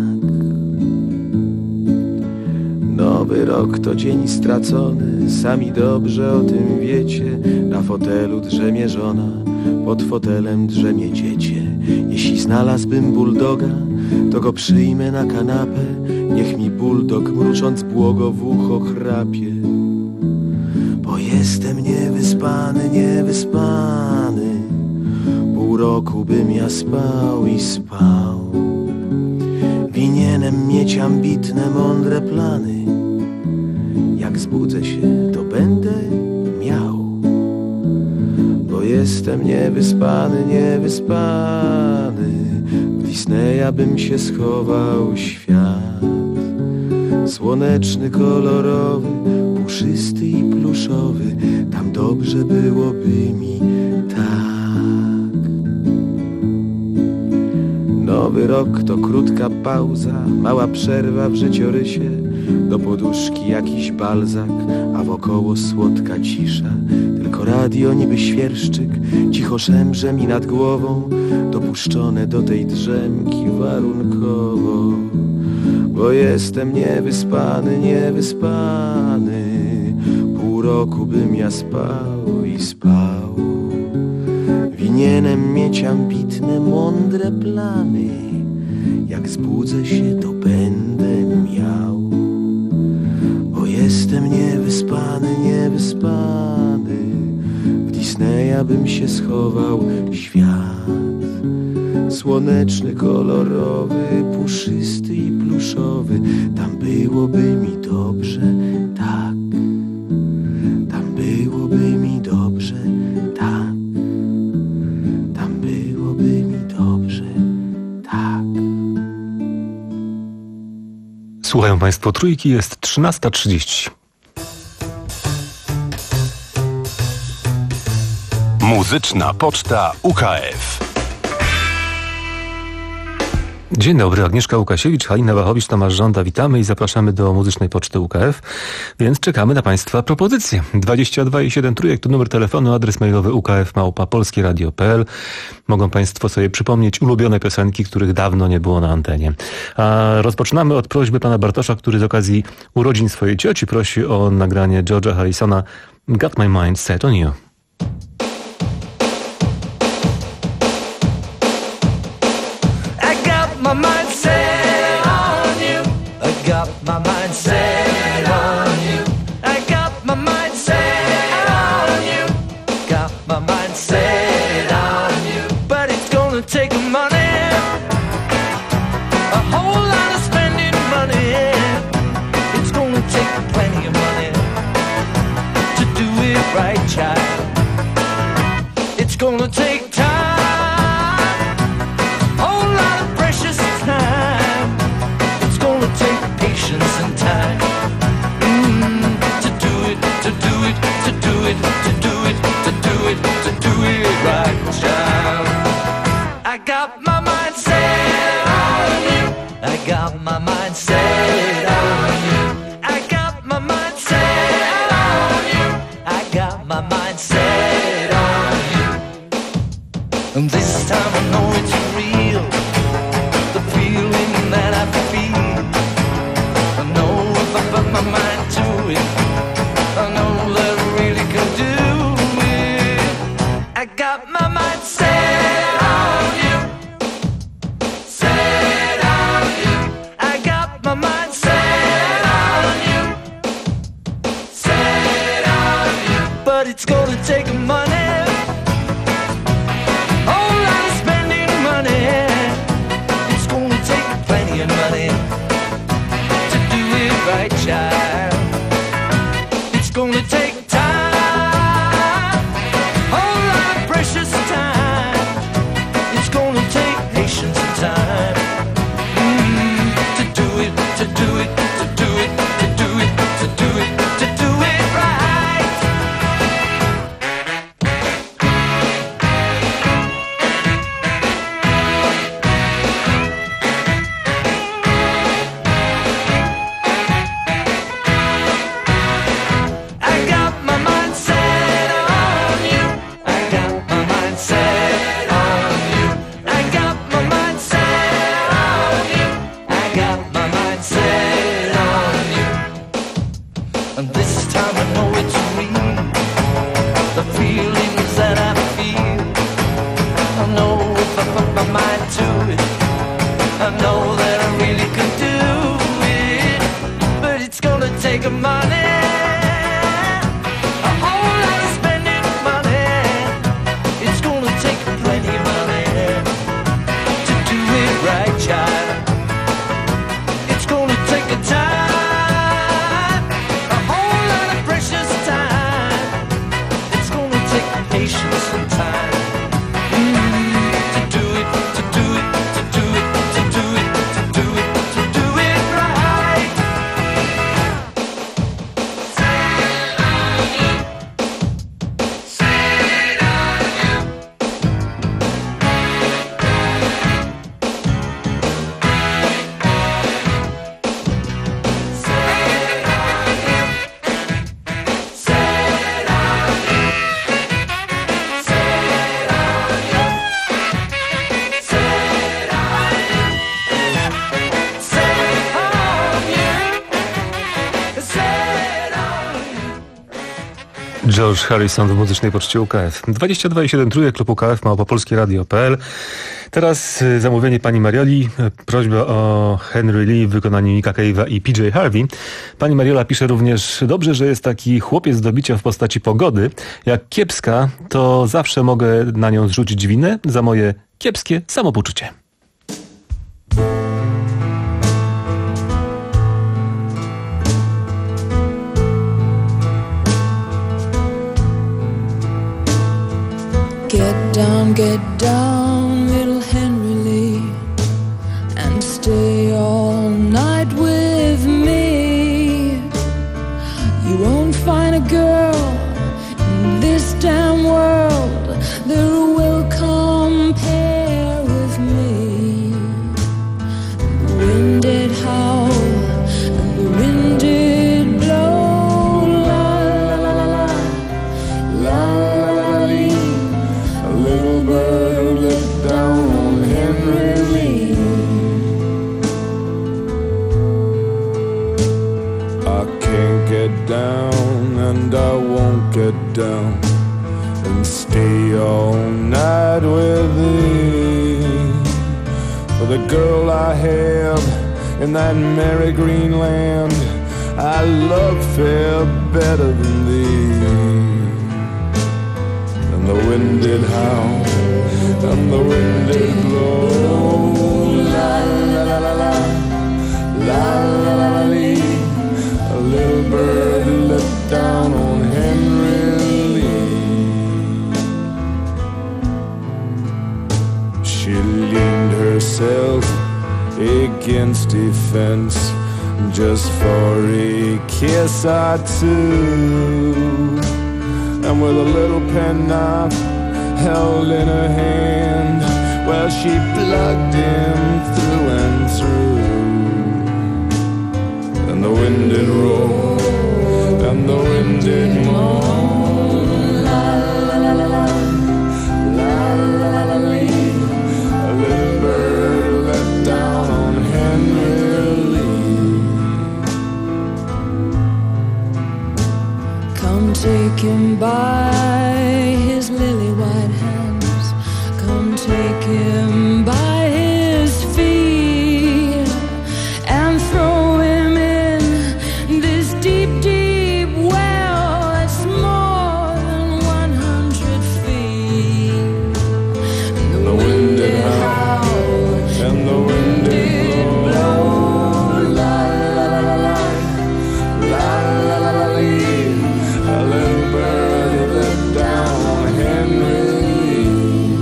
Nowy rok to dzień stracony, sami dobrze o tym wiecie. Na fotelu drzemie żona, pod fotelem drzemie dziecię. Jeśli znalazłbym bulldoga, to go przyjmę na kanapę. Niech mi bulldog, mrucząc błogo w ucho, chrapie. Bo jestem niewyspany, niewyspany. Pół roku bym ja spał i spał. Winienem mieć ambitne, mądre plany. Jak zbudzę się, to będę miał. Bo jestem niewyspany, niewyspany. W Disneya bym się schował świat. Słoneczny, kolorowy, puszysty i pluszowy. Tam dobrze byłoby mi tak. Nowy rok to krótka pauza, mała przerwa w życiorysie. Do poduszki jakiś balzak, a wokoło słodka cisza. Tylko radio niby świerszczyk cicho szemrze mi nad głową, dopuszczone do tej drzemki warunkowo. Bo jestem niewyspany, niewyspany. Pół roku bym ja spał i spał. Winienem mieć ambitne, mądre plany. Jak zbudzę się, to będę miał. Bo jestem niewyspany, niewyspany. W Disneya bym się schował świat. Słoneczny, kolorowy, puszysty i pluszowy. Tam byłoby mi dobrze, tak. Tam byłoby mi dobrze, tak. Tam byłoby mi dobrze, tak. Słuchają Państwo Trójki, jest trzynasta trzydzieści. Muzyczna Poczta U K F. Dzień dobry, Agnieszka Łukasiewicz, Halina Wachowicz, Tomasz Żąda. Witamy i zapraszamy do Muzycznej Poczty U K F, więc czekamy na Państwa propozycje. dwadzieścia dwa i siedem trójek to numer telefonu, adres mailowy u k f małpa polskie radio kropka p l. Mogą Państwo sobie przypomnieć ulubione piosenki, których dawno nie było na antenie. A rozpoczynamy od prośby pana Bartosza, który z okazji urodzin swojej cioci prosi o nagranie George'a Harrisona Got My Mind Set on You. My mind set on you. I got my mind set on you. I got my mind set on you. Got my mind set on you. But it's gonna take money, a whole lot of spending money. It's gonna take plenty of money to do it right, child. It's gonna take time. And time mm, to do it, to do it, to do it, to do it, to do it, to do it right, child. I got my mind set on you. I got my mind set on you. I got my mind set on you. I got my mind set on you. And this time I know it's real, the feeling that I feel. Put my mind to it, I know that I really can do it. I got my mind set on you, set on you. I got my mind set on you, set on you. But it's gonna take money, whole lot of spending money. It's gonna take plenty of money. Right, child. It's gonna take time, whole lot of precious time. It's gonna take patience and time mm, to do it, to do it, to do it, to do it, to do it, to do it right. George Harrison w Muzycznej Poczcie U K F. dwadzieścia dwa i siedem trójek klub U K F małpa polskie radio kropka p l. Teraz zamówienie pani Marioli, prośba o Henry Lee w wykonaniu Nicka Cave'a i P J Harvey. Pani Mariola pisze również: dobrze, że jest taki chłopiec do bicia w postaci pogody. Jak kiepska, to zawsze mogę na nią zrzucić winę za moje kiepskie samopoczucie. Get down, get down, little Henry Lee, and stay all night with me. the girl I have in that merry green land I love fair better than thee. And the wind did howl, and the wind did blow. La la la la la, la la la la lee. A little bird let down on Henry Lee. She leaned herself against a fence just for a kiss or two, and with a little penknife held in her hand, well, she plugged him through and through. And the wind did roll, and the wind did moan. La la la la la, la la la la la. A little bird let down on Henry Lee. Come take him by his lily white hands. Come take him by his feet and throw him in this deep, deep well that's more than one hundred feet. And the wind did howl, and the wind did blow. La la la la la, la la la la lee. A little bird let down on Henry Lee.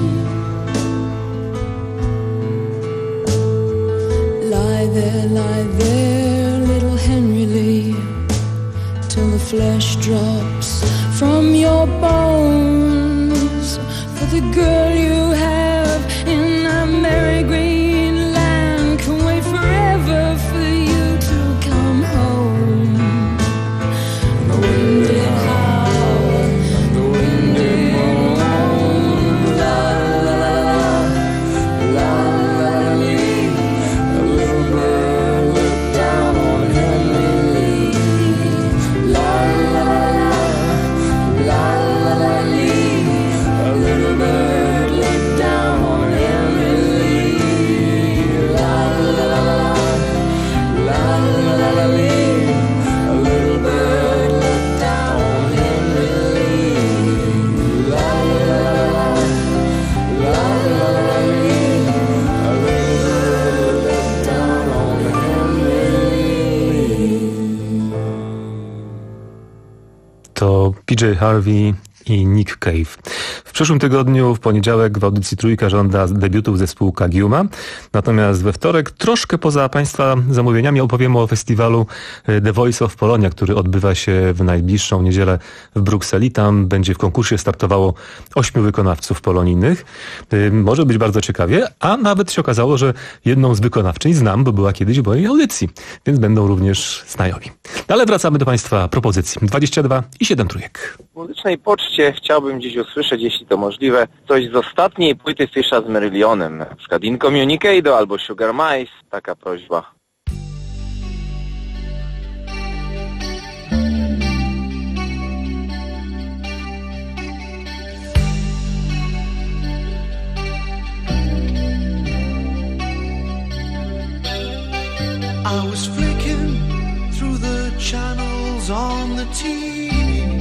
Lie there, lie there, little Henry Lee, till the flesh drops from your bones. For the girl you have in that merry green land can wait forever for you to come home. The wind did howl, and the wind did moan. La la la la, la la la lee. A little bird let down on Henry Lee. La la la la, la la la lee. A little bird let down on Henry Lee. La la la la, la la la lee. A little bird let down on Henry Lee. La la la la, la la la lee. A little bird let down on Henry Lee. To P J Harvey i Nick Cave. W przyszłym tygodniu, w poniedziałek, w audycji Trójka żąda debiutów zespół Kagiuma. Natomiast we wtorek, troszkę poza Państwa zamówieniami, opowiem o festiwalu The Voice of Polonia, który odbywa się w najbliższą niedzielę w Brukseli. Tam będzie w konkursie startowało ośmiu wykonawców polonijnych. Może być bardzo ciekawie, a nawet się okazało, że jedną z wykonawczyń znam, bo była kiedyś w mojej audycji, więc będą również znajomi. Ale wracamy do Państwa propozycji. dwadzieścia dwa i siedem trójek. W muzycznej poczcie chciałbym dziś usłyszeć, jeśli to możliwe, coś z ostatniej płyty Fisha z Marylionem, na przykład Incommunicado albo Sugar Mice, taka prośba. I was flicking through the channels on the T V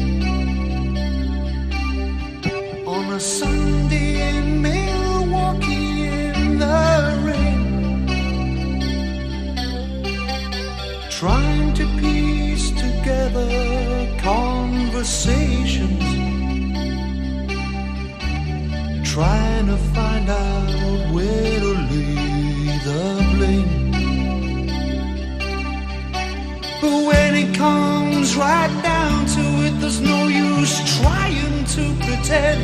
on a Sunday in Milwaukee in the rain, trying to piece together conversations, trying to find out where to lay the blame. But when it comes right down to it, there's no use trying to pretend.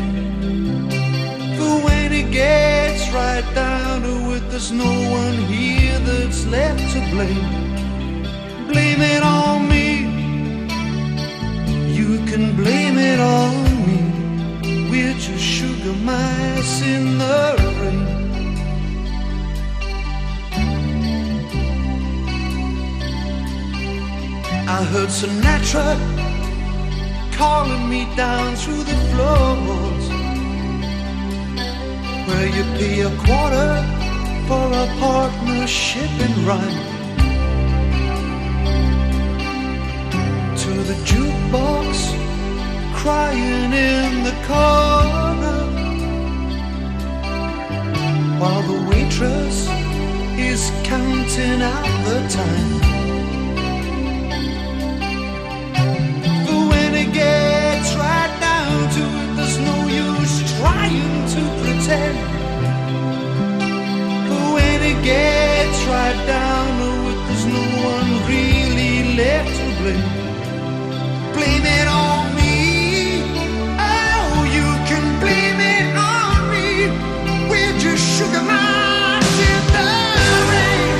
But when it gets right down to it, there's no one here that's left to blame. Blame it on me. You can blame it on me. We're just sugar mice in the rain. I heard Sinatra calling me down through the floors, where you pay a quarter for a partnership in rhyme. To the jukebox, crying in the corner, while the waitress is counting out the time. But when it gets right down to it, there's no use trying to pretend. But when it gets right down to it, there's no one really left to blame. Blame it on me. Oh, you can blame it on me. We're just sugar mines in the rain.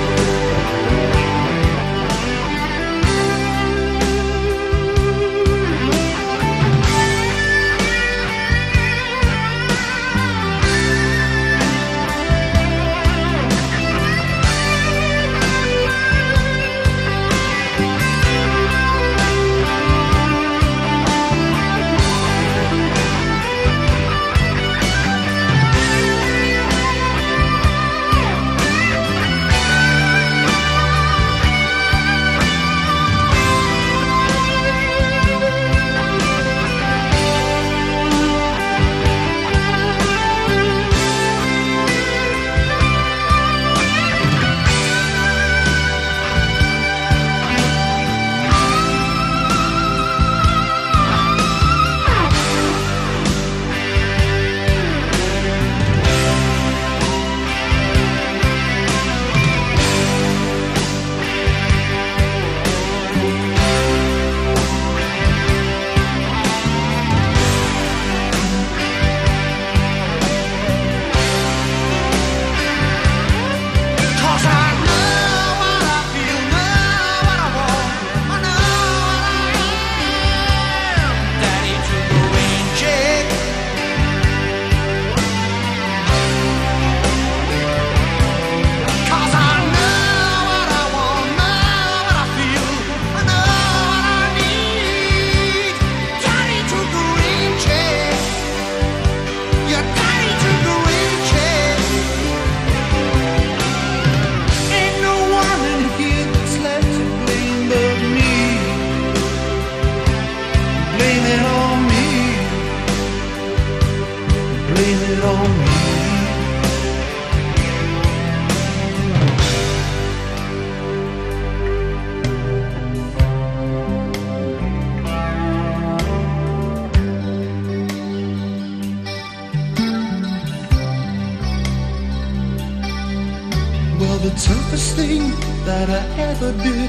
Well, the toughest thing that I ever did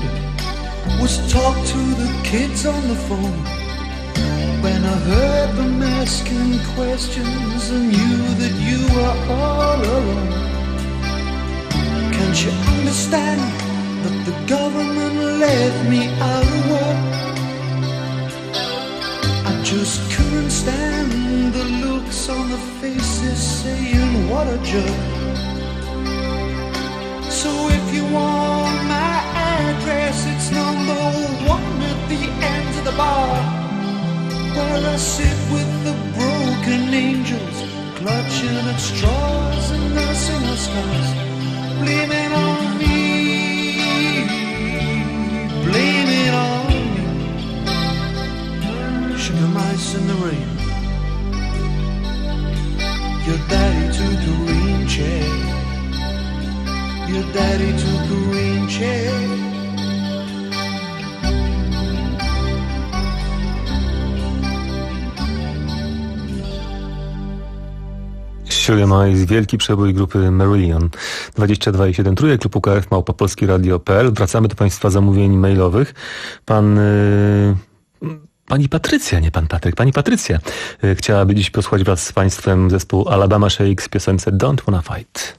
was talk to the kids on the phone. When I heard them asking questions and knew that you were all alone. Can't you understand that the government left me out of work? I just couldn't stand the looks on the faces saying what a jerk. So if you want my address, it's number one at the end of the bar, where I sit with the broken angels, clutching at straws and nursing our scars. Blame it on me, blame it on me. Sugar mice in the rain. Your daddy took a rain chair. Your daddy took a rain chair. Sugar Mice, wielki przebój grupy Marillion. dwadzieścia dwa i siedem trójek, klub U K F, małpa polskie radio kropka p l. Wracamy do Państwa zamówień mailowych. Pan... Yy... Pani Patrycja, nie pan Patryk, pani Patrycja yy, chciałaby dziś posłuchać wraz z Państwem zespół Alabama Shakes w piosence Don't Wanna Fight.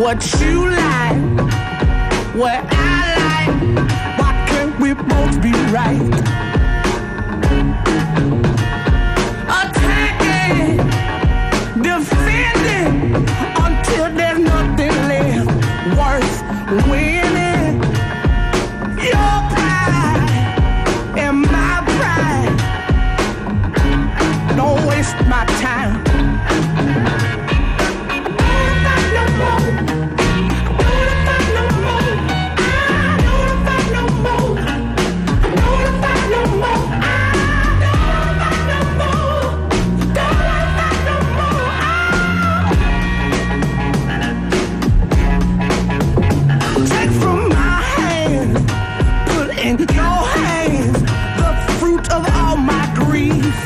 what you like, what I like. Why can't we both be right? Attacking, defending, until there's nothing left worth winning. Your pride and my pride. Don't waste my time. In your hands, the fruit of all my grief.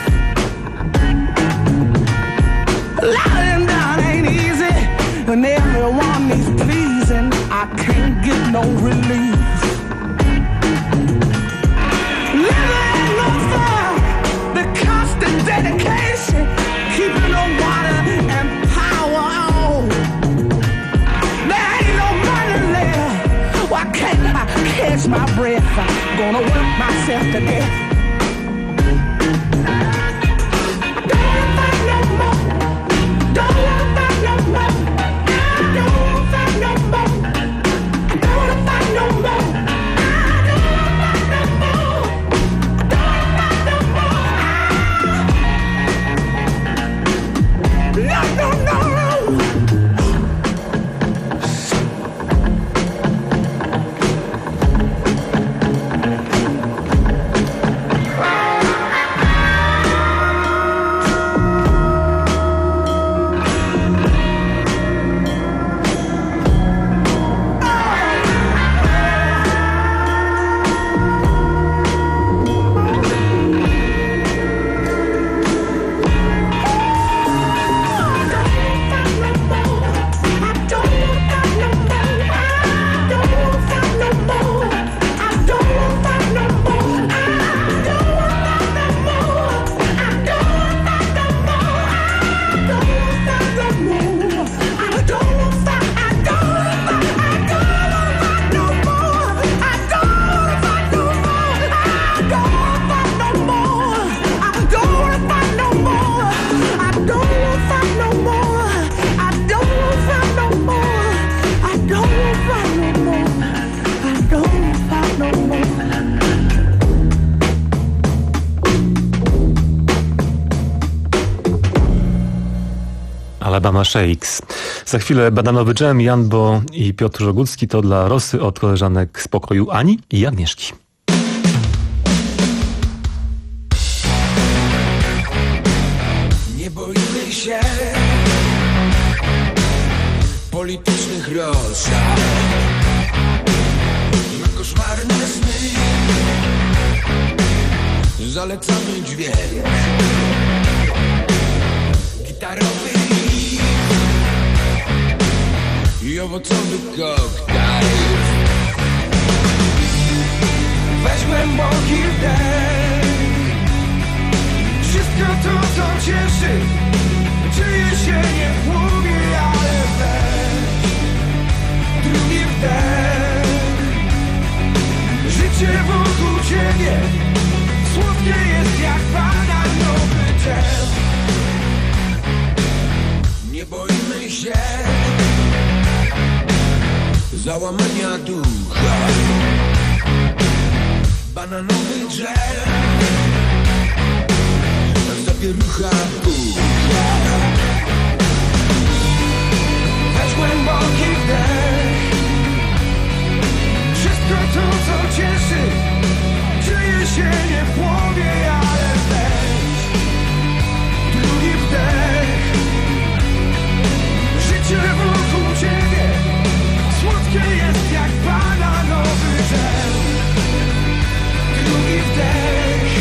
Lying down ain't easy, and everyone needs pleasing. I can't get no relief. Living in no fire, the constant dedication, keeping the water and power on. There ain't no money left. Why can't I catch my breath? I'm gonna work myself to death. I don't wanna fight no more. Don't wanna fight no more. I don't wanna fight no more. I don't wanna fight no more. I don't wanna fight no more. I don't wanna fight no more. No, no, no, no. Alabama Shakes. Za chwilę bananowy dżem, Janbo i Piotr Żogucki. To dla Rosy od koleżanek z pokoju Ani i Agnieszki. Nie boimy się politycznych rozżar, na koszmarne sny zalecamy dźwięk gitarowy i owocowy koktajl. Weź głęboki wdech, wszystko to, co cieszy, czyje się nie w głowie, ale weź drugi wdech. Życie wokół ciebie słodkie jest jak bananowy dżem. Nie boimy się załamania ducha. Bananowy dżem, zapierucha pucha. Weź głęboki wdech, wszystko to, co cieszy, dzieje się nie w głowie, ale weź drugi wdech. Życie wokół ciebie słodkie jest jak bananowy dżem. Drugi wdech.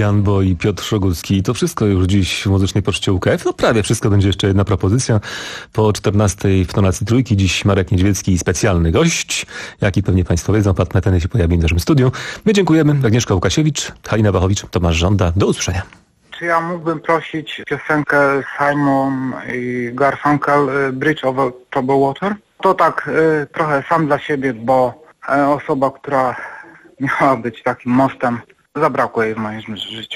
Jan Bo i Piotr Szogulski. To wszystko już dziś w Muzycznej Poczcie U K F. No prawie wszystko, będzie jeszcze jedna propozycja. Po czternastej w tonacji trójki dziś Marek Niedźwiecki, specjalny gość. Jak i pewnie Państwo wiedzą, Pat Meteny się pojawi w naszym studiu. My dziękujemy. Agnieszka Łukasiewicz, Halina Wachowicz, Tomasz Żąda. Do usłyszenia. Czy ja mógłbym prosić piosenkę Simon i Garfunkel Bridge over Troubled Water? To tak y, trochę sam dla siebie, bo y, osoba, która miała być takim mostem, zabrakło jej w moim życiu.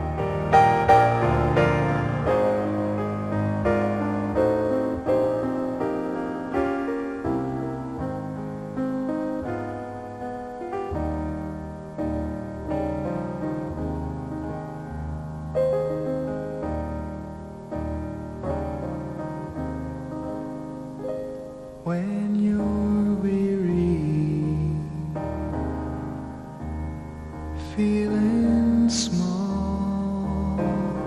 When you're weary, feeling small,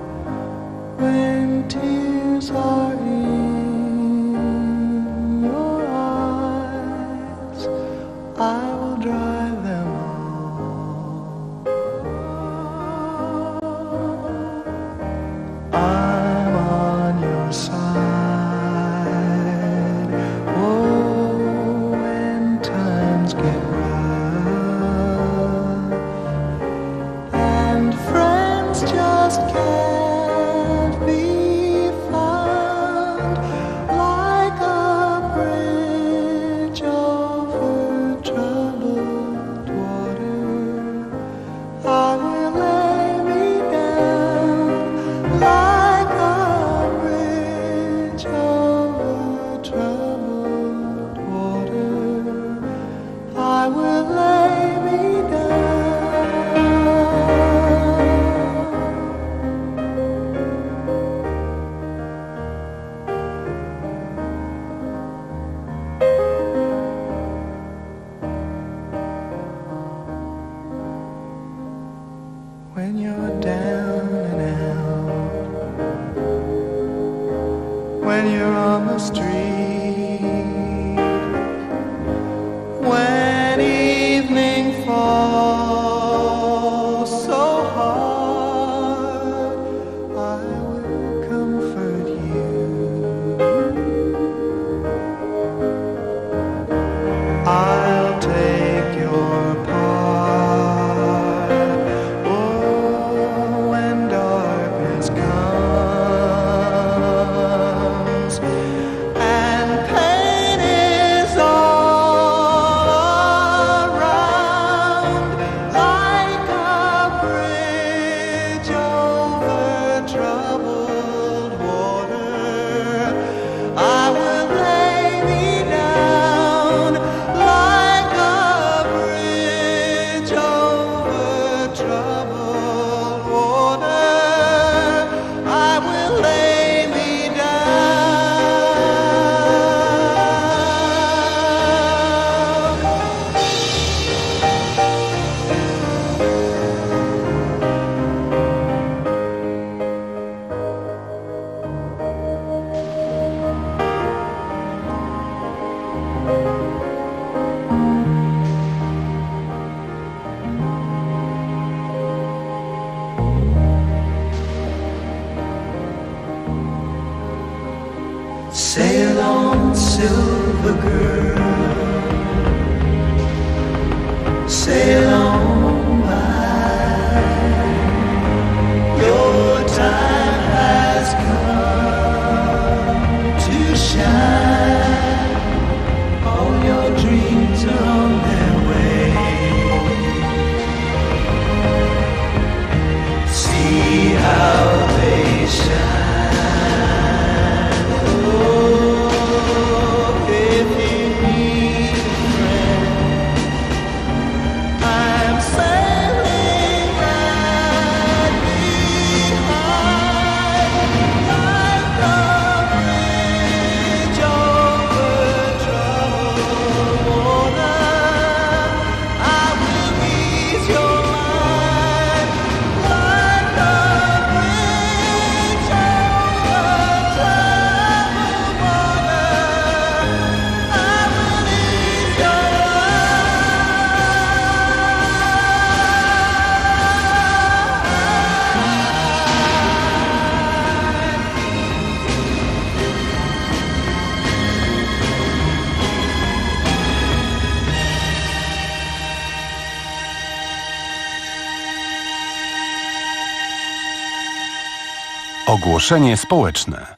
when tears are in your eyes, I will dry them all. I'm on your side. When you're down and out, when you're on the street, when evening falls so hard, I will comfort you. I'll take your part. Sail on, silver girl, sail on by. Your time has come to shine. All your dreams are on their way. See how they shine. Oh, if you Ogłoszenie społeczne.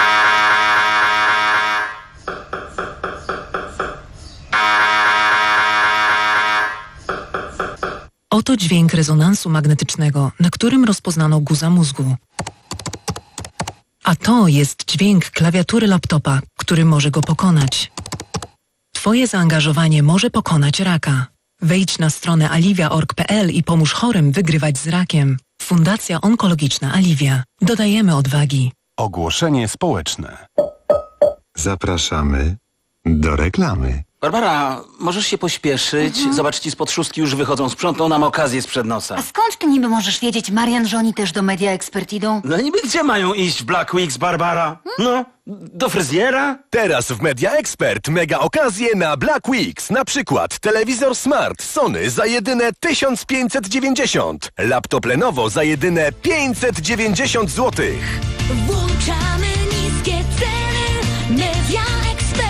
Oto dźwięk rezonansu magnetycznego, na którym rozpoznano guza mózgu. A to jest dźwięk klawiatury laptopa, który może go pokonać. Twoje zaangażowanie może pokonać raka. Wejdź na stronę aliwia kropka org kropka pe el i pomóż chorym wygrywać z rakiem. Fundacja Onkologiczna Aliwia. Dodajemy odwagi. Ogłoszenie społeczne. Zapraszamy do reklamy. Barbara, możesz się pośpieszyć? Mhm. Zobacz, ci z podszustki już wychodzą. Sprzątną nam okazję sprzed nosa. A skąd ty niby możesz wiedzieć, Marian, że oni też do Media Expert idą? No niby gdzie mają iść w Black Weeks, Barbara? No, do fryzjera? Teraz w Media Expert mega okazje na Black Weeks. Na przykład telewizor smart Sony za jedyne tysiąc pięćset dziewięćdziesiąt. Laptop Lenovo za jedyne pięćset dziewięćdziesiąt złotych. Włączamy niskie ceny. Media Expert.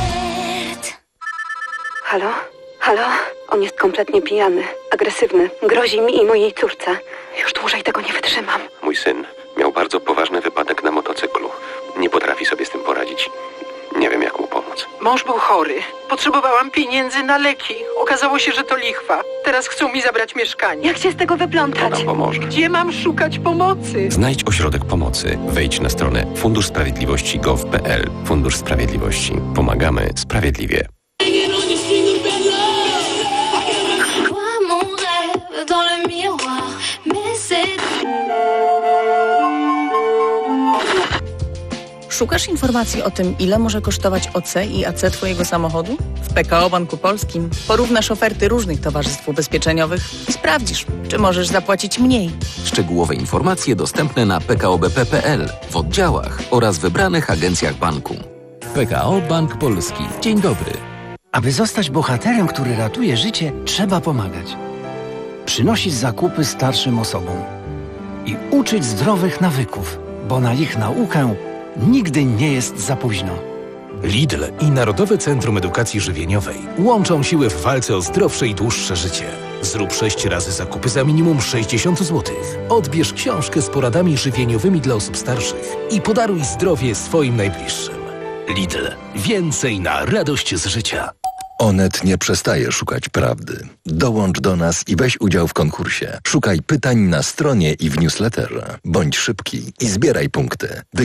Halo? Halo? On jest kompletnie pijany, agresywny, grozi mi i mojej córce. Już dłużej tego nie wytrzymam. Mój syn miał bardzo poważny wypadek na motocyklu. Nie potrafi sobie z tym poradzić. Nie wiem, jak mu pomóc. Mąż był chory. Potrzebowałam pieniędzy na leki. Okazało się, że to lichwa. Teraz chcą mi zabrać mieszkanie. Jak się z tego wyplątać? Nam pomoże. Gdzie mam szukać pomocy? Znajdź ośrodek pomocy. Wejdź na stronę fundusz sprawiedliwości kropka gov kropka pe el. Fundusz Sprawiedliwości. Pomagamy sprawiedliwie. Szukasz informacji o tym, ile może kosztować O C i A C twojego samochodu? W P K O Banku Polskim porównasz oferty różnych towarzystw ubezpieczeniowych i sprawdzisz, czy możesz zapłacić mniej. Szczegółowe informacje dostępne na pe ka o be pe kropka pe el, w oddziałach oraz wybranych agencjach banku. P K O Bank Polski. Dzień dobry. Aby zostać bohaterem, który ratuje życie, trzeba pomagać. Przynosić zakupy starszym osobom i uczyć zdrowych nawyków, bo na ich naukę nigdy nie jest za późno. Lidl i Narodowe Centrum Edukacji Żywieniowej łączą siły w walce o zdrowsze i dłuższe życie. Zrób sześć razy zakupy za minimum sześćdziesiąt złotych. Odbierz książkę z poradami żywieniowymi dla osób starszych i podaruj zdrowie swoim najbliższym. Lidl. Więcej na radość z życia. Onet nie przestaje szukać prawdy. Dołącz do nas i weź udział w konkursie. Szukaj pytań na stronie i w newsletterze. Bądź szybki i zbieraj punkty.